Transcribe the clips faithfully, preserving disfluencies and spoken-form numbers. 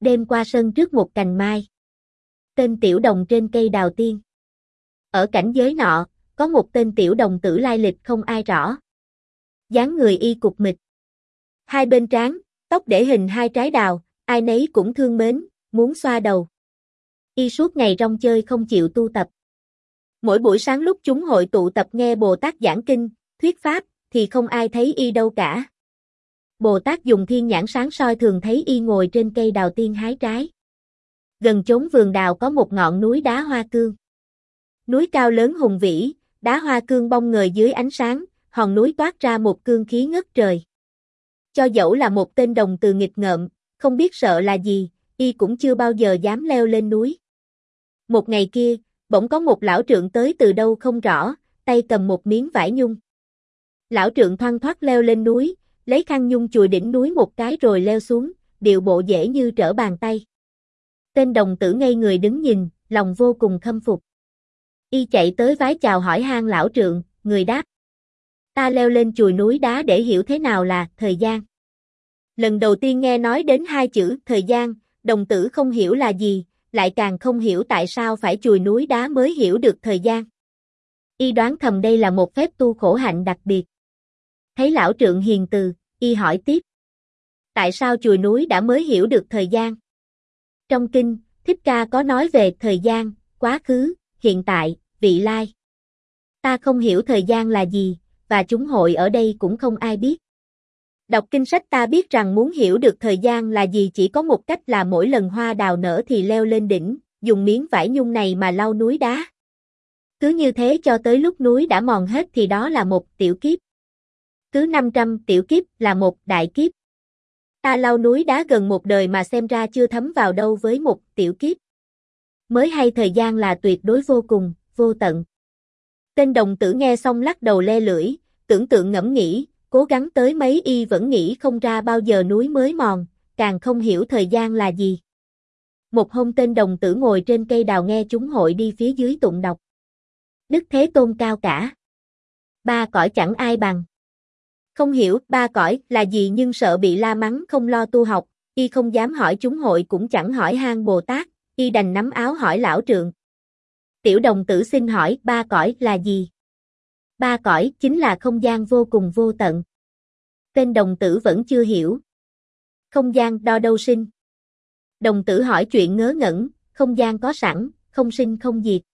Đêm qua sân trước một cành mai. Tên tiểu đồng trên cây đào tiên. Ở cảnh giới nọ, có một tên tiểu đồng tử lai lịch không ai rõ. Dáng người y cục mịch. Hai bên trán, tóc để hình hai trái đào, ai nấy cũng thương mến, muốn xoa đầu. Y suốt ngày rong chơi không chịu tu tập. Mỗi buổi sáng lúc chúng hội tụ tập nghe Bồ Tát giảng kinh, thuyết pháp, thì không ai thấy y đâu cả. Bồ Tát dùng thiên nhãn sáng soi thường thấy y ngồi trên cây đào tiên hái trái. Gần chốn vườn đào có một ngọn núi đá hoa cương. Núi cao lớn hùng vĩ, đá hoa cương bong ngời dưới ánh sáng, hòn núi toát ra một cương khí ngất trời. Cho dẫu là một tên đồng từ nghịch ngợm, không biết sợ là gì, y cũng chưa bao giờ dám leo lên núi. Một ngày kia, bỗng có một lão trượng tới từ đâu không rõ, tay cầm một miếng vải nhung. Lão trượng thoăn thoắt leo lên núi, lấy khăn nhung chùi đỉnh núi một cái rồi leo xuống, điệu bộ dễ như trở bàn tay. Tên đồng tử ngây người đứng nhìn, lòng vô cùng khâm phục. Y chạy tới vái chào hỏi han lão trượng, người đáp. Ta leo lên chùi núi đá để hiểu thế nào là thời gian. Lần đầu tiên nghe nói đến hai chữ thời gian, đồng tử không hiểu là gì, lại càng không hiểu tại sao phải chùi núi đá mới hiểu được thời gian. Y đoán thầm đây là một phép tu khổ hạnh đặc biệt. Thấy lão trượng hiền từ, y hỏi tiếp. Tại sao chùi núi đã mới hiểu được thời gian? Trong kinh, Thích Ca có nói về thời gian, quá khứ, hiện tại, vị lai. Ta không hiểu thời gian là gì, và chúng hội ở đây cũng không ai biết. Đọc kinh sách ta biết rằng muốn hiểu được thời gian là gì chỉ có một cách là mỗi lần hoa đào nở thì leo lên đỉnh, dùng miếng vải nhung này mà lau núi đá. Cứ như thế cho tới lúc núi đã mòn hết thì đó là một tiểu kiếp. Cứ năm trăm tiểu kiếp là một đại kiếp. Ta lau núi đá gần một đời mà xem ra chưa thấm vào đâu với một tiểu kiếp. Mới hay thời gian là tuyệt đối vô cùng, vô tận. Tên đồng tử nghe xong lắc đầu le lưỡi, tưởng tượng ngẫm nghĩ, cố gắng tới mấy y vẫn nghĩ không ra bao giờ núi mới mòn, càng không hiểu thời gian là gì. Một hôm tên đồng tử ngồi trên cây đào nghe chúng hội đi phía dưới tụng đọc. Đức Thế Tôn cao cả. Ba cõi chẳng ai bằng. Không hiểu ba cõi là gì nhưng sợ bị la mắng không lo tu học, y không dám hỏi chúng hội cũng chẳng hỏi han Bồ Tát, y đành nắm áo hỏi lão trượng. Tiểu đồng tử xin hỏi ba cõi là gì? Ba cõi chính là không gian vô cùng vô tận. Tên đồng tử vẫn chưa hiểu. Không gian đo đâu sinh? Đồng tử hỏi chuyện ngớ ngẩn, không gian có sẵn, không sinh không diệt.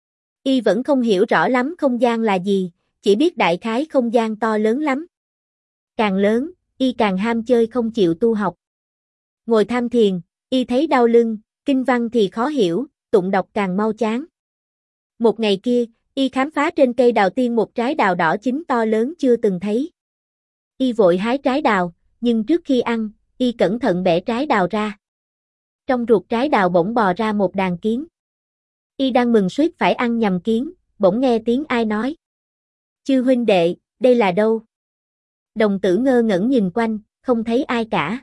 Y vẫn không hiểu rõ lắm không gian là gì, chỉ biết đại khái không gian to lớn lắm. Càng lớn, y càng ham chơi không chịu tu học. Ngồi tham thiền, y thấy đau lưng, kinh văn thì khó hiểu, tụng đọc càng mau chán. Một ngày kia, y khám phá trên cây đào tiên một trái đào đỏ chín to lớn chưa từng thấy. Y vội hái trái đào, nhưng trước khi ăn, y cẩn thận bẻ trái đào ra. Trong ruột trái đào bỗng bò ra một đàn kiến. Y đang mừng suýt phải ăn nhầm kiến, bỗng nghe tiếng ai nói. Chư huynh đệ, đây là đâu? Đồng tử ngơ ngẩn nhìn quanh, không thấy ai cả.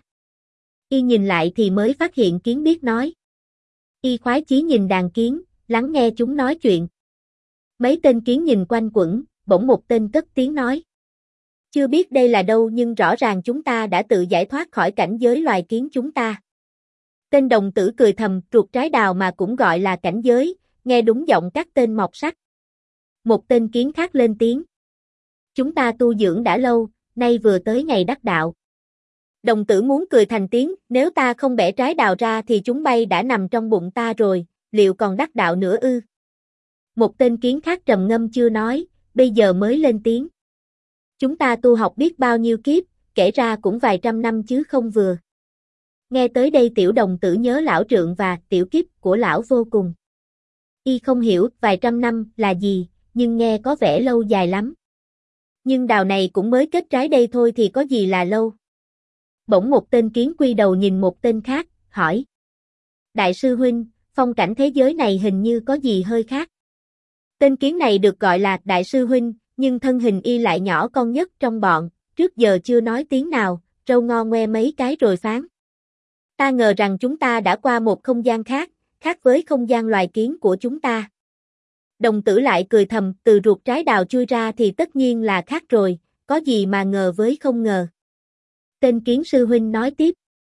Y nhìn lại thì mới phát hiện kiến biết nói. Y khoái chí nhìn đàn kiến, lắng nghe chúng nói chuyện. Mấy tên kiến nhìn quanh quẩn, bỗng một tên cất tiếng nói. Chưa biết đây là đâu nhưng rõ ràng chúng ta đã tự giải thoát khỏi cảnh giới loài kiến chúng ta. Tên đồng tử cười thầm, ruột trái đào mà cũng gọi là cảnh giới, nghe đúng giọng các tên mọc sắc. Một tên kiến khác lên tiếng. Chúng ta tu dưỡng đã lâu, nay vừa tới ngày đắc đạo. Đồng tử muốn cười thành tiếng, nếu ta không bẻ trái đào ra thì chúng bay đã nằm trong bụng ta rồi, liệu còn đắc đạo nữa ư? Một tên kiến khác trầm ngâm chưa nói, bây giờ mới lên tiếng. Chúng ta tu học biết bao nhiêu kiếp, kể ra cũng vài trăm năm chứ không vừa. Nghe tới đây tiểu đồng tử nhớ lão trượng và tiểu kiếp của lão vô cùng. Y không hiểu vài trăm năm là gì, nhưng nghe có vẻ lâu dài lắm. Nhưng đào này cũng mới kết trái đây thôi thì có gì là lâu. Bỗng một tên kiến quy đầu nhìn một tên khác, hỏi. Đại sư huynh, phong cảnh thế giới này hình như có gì hơi khác. Tên kiến này được gọi là đại sư huynh, nhưng thân hình y lại nhỏ con nhất trong bọn, trước giờ chưa nói tiếng nào, râu ngo ngoe mấy cái rồi phán. Ta ngờ rằng chúng ta đã qua một không gian khác, khác với không gian loài kiến của chúng ta. Đồng tử lại cười thầm, từ ruột trái đào chui ra thì tất nhiên là khác rồi, có gì mà ngờ với không ngờ. Tên kiến sư huynh nói tiếp.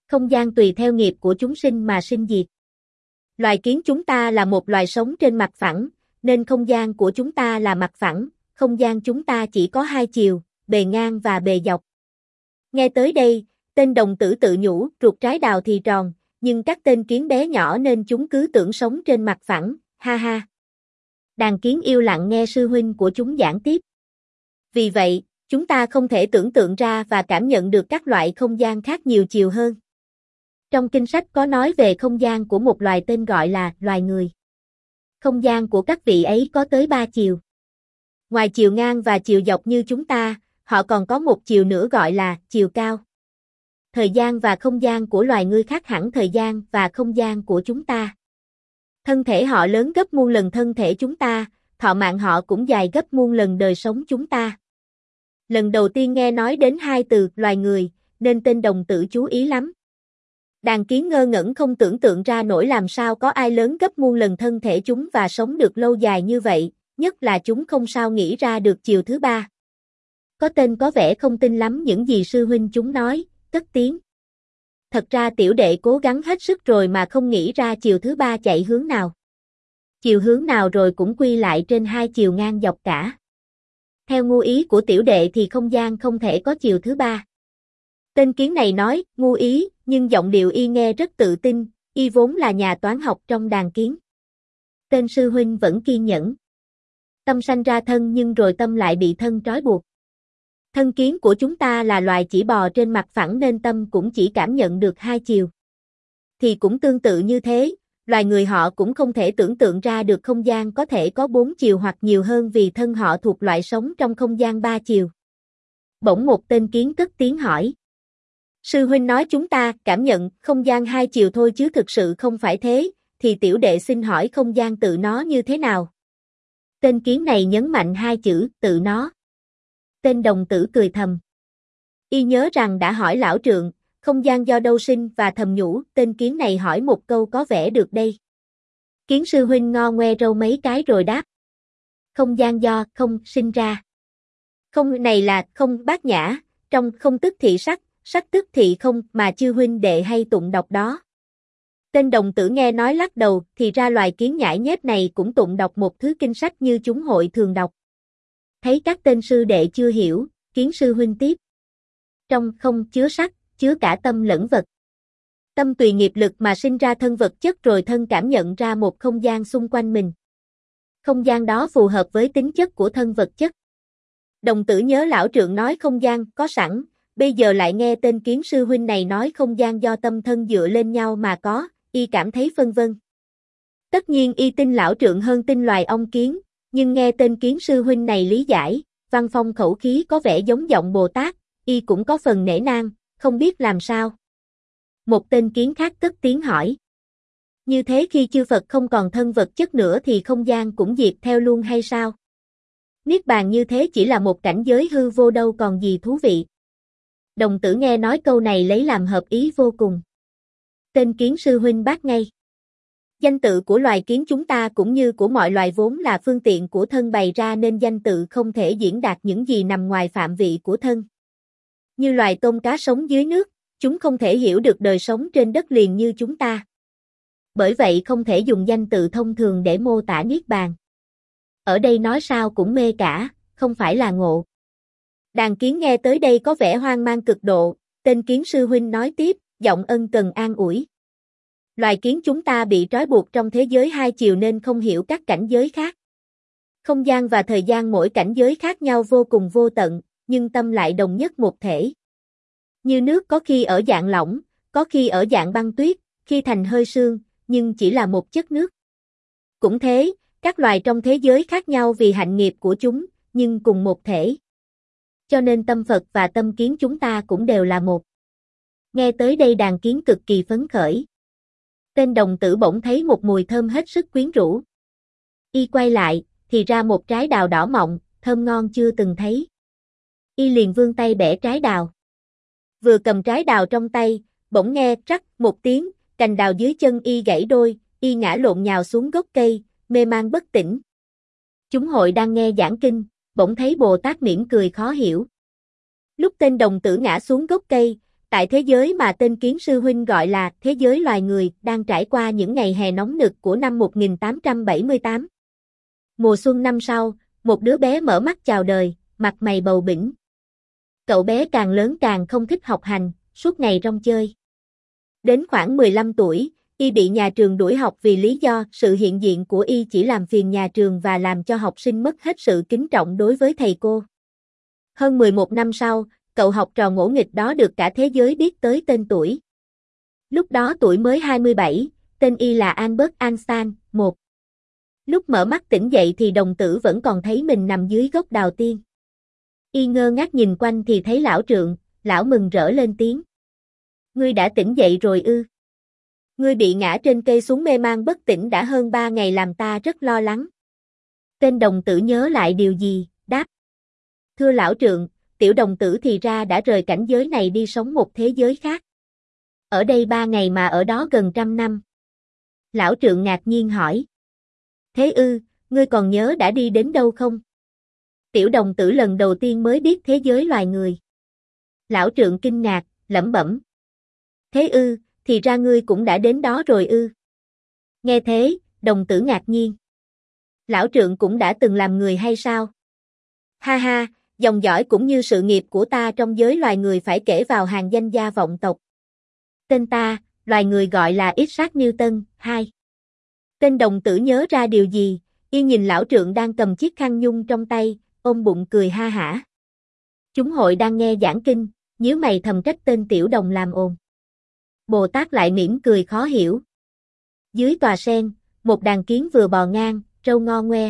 Không gian tùy theo nghiệp của chúng sinh mà sinh diệt. Loài kiến chúng ta là một loài sống trên mặt phẳng, nên không gian của chúng ta là mặt phẳng, không gian chúng ta chỉ có hai chiều, bề ngang và bề dọc. Nghe tới đây, tên đồng tử tự nhủ, ruột trái đào thì tròn, nhưng các tên kiến bé nhỏ nên chúng cứ tưởng sống trên mặt phẳng, ha ha. Đàn kiến yêu lặng nghe sư huynh của chúng giảng tiếp. Vì vậy, chúng ta không thể tưởng tượng ra và cảm nhận được các loại không gian khác nhiều chiều hơn. Trong kinh sách có nói về không gian của một loài tên gọi là loài người. Không gian của các vị ấy có tới ba chiều. Ngoài chiều ngang và chiều dọc như chúng ta, họ còn có một chiều nữa gọi là chiều cao. Thời gian và không gian của loài người khác hẳn thời gian và không gian của chúng ta. Thân thể họ lớn gấp muôn lần thân thể chúng ta, thọ mạng họ cũng dài gấp muôn lần đời sống chúng ta. Lần đầu tiên nghe nói đến hai từ loài người, nên tên đồng tử chú ý lắm. Đàn kiến ngơ ngẩn không tưởng tượng ra nổi làm sao có ai lớn gấp muôn lần thân thể chúng và sống được lâu dài như vậy, nhất là chúng không sao nghĩ ra được chiều thứ ba. Có tên có vẻ không tin lắm những gì sư huynh chúng nói, cất tiếng. Thật ra tiểu đệ cố gắng hết sức rồi mà không nghĩ ra chiều thứ ba chạy hướng nào. Chiều hướng nào rồi cũng quy lại trên hai chiều ngang dọc cả. Theo ngu ý của tiểu đệ thì không gian không thể có chiều thứ ba. Tên kiến này nói, ngu ý, nhưng giọng điệu y nghe rất tự tin, y vốn là nhà toán học trong đàn kiến. Tên sư huynh vẫn kiên nhẫn. Tâm sanh ra thân nhưng rồi tâm lại bị thân trói buộc. Thân kiến của chúng ta là loài chỉ bò trên mặt phẳng nên tâm cũng chỉ cảm nhận được hai chiều. Thì cũng tương tự như thế, loài người họ cũng không thể tưởng tượng ra được không gian có thể có bốn chiều hoặc nhiều hơn vì thân họ thuộc loại sống trong không gian ba chiều. Bỗng một tên kiến cất tiếng hỏi. Sư huynh nói chúng ta cảm nhận không gian hai chiều thôi chứ thực sự không phải thế, thì tiểu đệ xin hỏi không gian tự nó như thế nào? Tên kiến này nhấn mạnh hai chữ tự nó. Tên đồng tử cười thầm. Y nhớ rằng đã hỏi lão trượng, không gian do đâu sinh và thầm nhủ, tên kiến này hỏi một câu có vẻ được đây. Kiến sư huynh ngo ngoe râu mấy cái rồi đáp. Không gian do không sinh ra. Không này là không bát nhã, trong không tức thị sắc, sắc tức thị không mà chư huynh đệ hay tụng đọc đó. Tên đồng tử nghe nói lắc đầu, thì ra loài kiến nhãi nhép này cũng tụng đọc một thứ kinh sách như chúng hội thường đọc. Thấy các tên sư đệ chưa hiểu, kiến sư huynh tiếp. Trong không chứa sắc, chứa cả tâm lẫn vật. Tâm tùy nghiệp lực mà sinh ra thân vật chất rồi thân cảm nhận ra một không gian xung quanh mình. Không gian đó phù hợp với tính chất của thân vật chất. Đồng tử nhớ lão trượng nói không gian có sẵn, bây giờ lại nghe tên kiến sư huynh này nói không gian do tâm thân dựa lên nhau mà có, y cảm thấy phân vân. Tất nhiên y tin lão trượng hơn tin loài ong kiến, nhưng nghe tên kiến sư huynh này lý giải, văn phong khẩu khí có vẻ giống giọng Bồ Tát, y cũng có phần nể nang, không biết làm sao. Một tên kiến khác cất tiếng hỏi. Như thế khi chư Phật không còn thân vật chất nữa thì không gian cũng diệt theo luôn hay sao? Niết bàn như thế chỉ là một cảnh giới hư vô đâu còn gì thú vị. Đồng tử nghe nói câu này lấy làm hợp ý vô cùng. Tên kiến sư huynh bác ngay. Danh tự của loài kiến chúng ta cũng như của mọi loài vốn là phương tiện của thân bày ra nên danh tự không thể diễn đạt những gì nằm ngoài phạm vị của thân. Như loài tôm cá sống dưới nước, chúng không thể hiểu được đời sống trên đất liền như chúng ta. Bởi vậy không thể dùng danh tự thông thường để mô tả Niết bàn. Ở đây nói sao cũng mê cả, không phải là ngộ. Đàn kiến nghe tới đây có vẻ hoang mang cực độ, tên kiến sư huynh nói tiếp, giọng ân cần an ủi. Loài kiến chúng ta bị trói buộc trong thế giới hai chiều nên không hiểu các cảnh giới khác. Không gian và thời gian mỗi cảnh giới khác nhau vô cùng vô tận, nhưng tâm lại đồng nhất một thể. Như nước có khi ở dạng lỏng, có khi ở dạng băng tuyết, khi thành hơi sương, nhưng chỉ là một chất nước. Cũng thế, các loài trong thế giới khác nhau vì hạnh nghiệp của chúng, nhưng cùng một thể. Cho nên tâm Phật và tâm kiến chúng ta cũng đều là một. Nghe tới đây đàn kiến cực kỳ phấn khởi. Tên đồng tử bỗng thấy một mùi thơm hết sức quyến rũ. Y quay lại, thì ra một trái đào đỏ mọng, thơm ngon chưa từng thấy. Y liền vươn tay bẻ trái đào. Vừa cầm trái đào trong tay, bỗng nghe rắc một tiếng, cành đào dưới chân y gãy đôi, y ngã lộn nhào xuống gốc cây, mê man bất tỉnh. Chúng hội đang nghe giảng kinh, bỗng thấy Bồ Tát mỉm cười khó hiểu. Lúc tên đồng tử ngã xuống gốc cây, Tại thế giới mà tên kiến sư huynh gọi là thế giới loài người, đang trải qua những ngày hè nóng nực của năm một nghìn tám trăm bảy mươi tám. Mùa xuân năm sau, một đứa bé mở mắt chào đời, mặt mày bầu bĩnh. Cậu bé càng lớn càng không thích học hành, suốt ngày rong chơi. Đến khoảng mười lăm tuổi, y bị nhà trường đuổi học vì lý do sự hiện diện của y chỉ làm phiền nhà trường và làm cho học sinh mất hết sự kính trọng đối với thầy cô. Hơn mười một năm sau, cậu học trò ngỗ nghịch đó được cả thế giới biết tới tên tuổi. Lúc đó tuổi mới hai mươi bảy, tên y là Albert Einstein. Một. Lúc mở mắt tỉnh dậy thì đồng tử vẫn còn thấy mình nằm dưới gốc đào tiên. Y ngơ ngác nhìn quanh thì thấy lão Trượng, lão mừng rỡ lên tiếng. Ngươi đã tỉnh dậy rồi ư? Ngươi bị ngã trên cây xuống mê man bất tỉnh đã hơn ba ngày làm ta rất lo lắng. Tên đồng tử nhớ lại điều gì, đáp. Thưa lão Trượng, tiểu đồng tử thì ra đã rời cảnh giới này đi sống một thế giới khác. Ở đây ba ngày mà ở đó gần trăm năm. Lão Trượng ngạc nhiên hỏi. Thế ư, ngươi còn nhớ đã đi đến đâu không? Tiểu đồng tử lần đầu tiên mới biết thế giới loài người. Lão Trượng kinh ngạc, lẩm bẩm. Thế ư, thì ra ngươi cũng đã đến đó rồi ư. Nghe thế, đồng tử ngạc nhiên. Lão Trượng cũng đã từng làm người hay sao? Ha ha, dòng dõi cũng như sự nghiệp của ta trong giới loài người phải kể vào hàng danh gia vọng tộc. Tên ta, loài người gọi là Isaac Newton. Hai. Tên đồng tử nhớ ra điều gì, y nhìn lão Trượng đang cầm chiếc khăn nhung trong tay, ôm bụng cười ha hả. Chúng hội đang nghe giảng kinh, nhíu mày thầm trách tên tiểu đồng làm ồn. Bồ Tát lại mỉm cười khó hiểu. Dưới tòa sen, một đàn kiến vừa bò ngang, trâu ngo ngoe.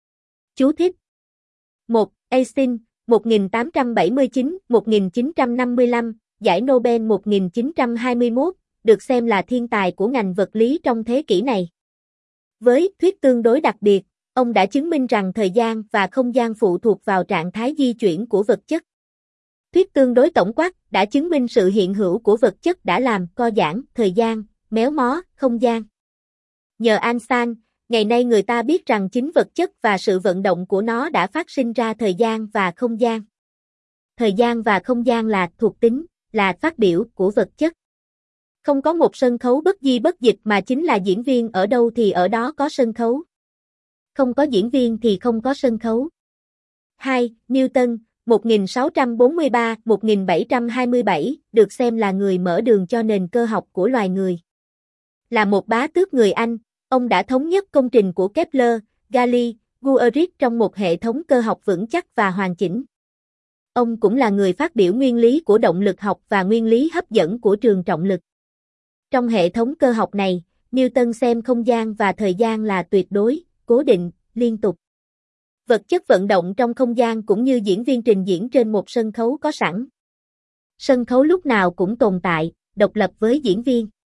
Chú thích. một. Einstein, một nghìn tám trăm bảy mươi chín đến một nghìn chín trăm năm mươi lăm, giải Nobel một nghìn chín trăm hai mươi mốt, được xem là thiên tài của ngành vật lý trong thế kỷ này. Với thuyết tương đối đặc biệt, ông đã chứng minh rằng thời gian và không gian phụ thuộc vào trạng thái di chuyển của vật chất. Thuyết tương đối tổng quát đã chứng minh sự hiện hữu của vật chất đã làm co giãn thời gian, méo mó không gian. Nhờ Einstein, ngày nay người ta biết rằng chính vật chất và sự vận động của nó đã phát sinh ra thời gian và không gian. Thời gian và không gian là thuộc tính, là phát biểu của vật chất. Không có một sân khấu bất di bất dịch mà chính là diễn viên ở đâu thì ở đó có sân khấu. Không có diễn viên thì không có sân khấu. hai. Newton, một nghìn sáu trăm bốn mươi ba đến một nghìn bảy trăm hai mươi bảy, được xem là người mở đường cho nền cơ học của loài người. Là một bá tước người Anh, ông đã thống nhất công trình của Kepler, Galilei, Guericke trong một hệ thống cơ học vững chắc và hoàn chỉnh. Ông cũng là người phát biểu nguyên lý của động lực học và nguyên lý hấp dẫn của trường trọng lực. Trong hệ thống cơ học này, Newton xem không gian và thời gian là tuyệt đối, cố định, liên tục. Vật chất vận động trong không gian cũng như diễn viên trình diễn trên một sân khấu có sẵn. Sân khấu lúc nào cũng tồn tại, độc lập với diễn viên.